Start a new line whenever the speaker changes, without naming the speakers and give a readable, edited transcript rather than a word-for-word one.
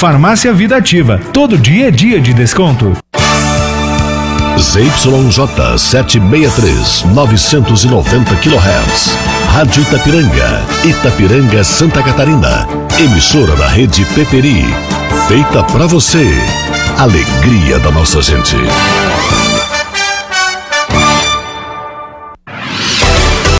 Farmácia Vida Ativa. Todo dia é dia de desconto.
ZYJ 763, 990 kHz. Rádio Itapiranga, Itapiranga, Santa Catarina. Emissora da rede Peperi. Feita pra você. Alegria da nossa gente.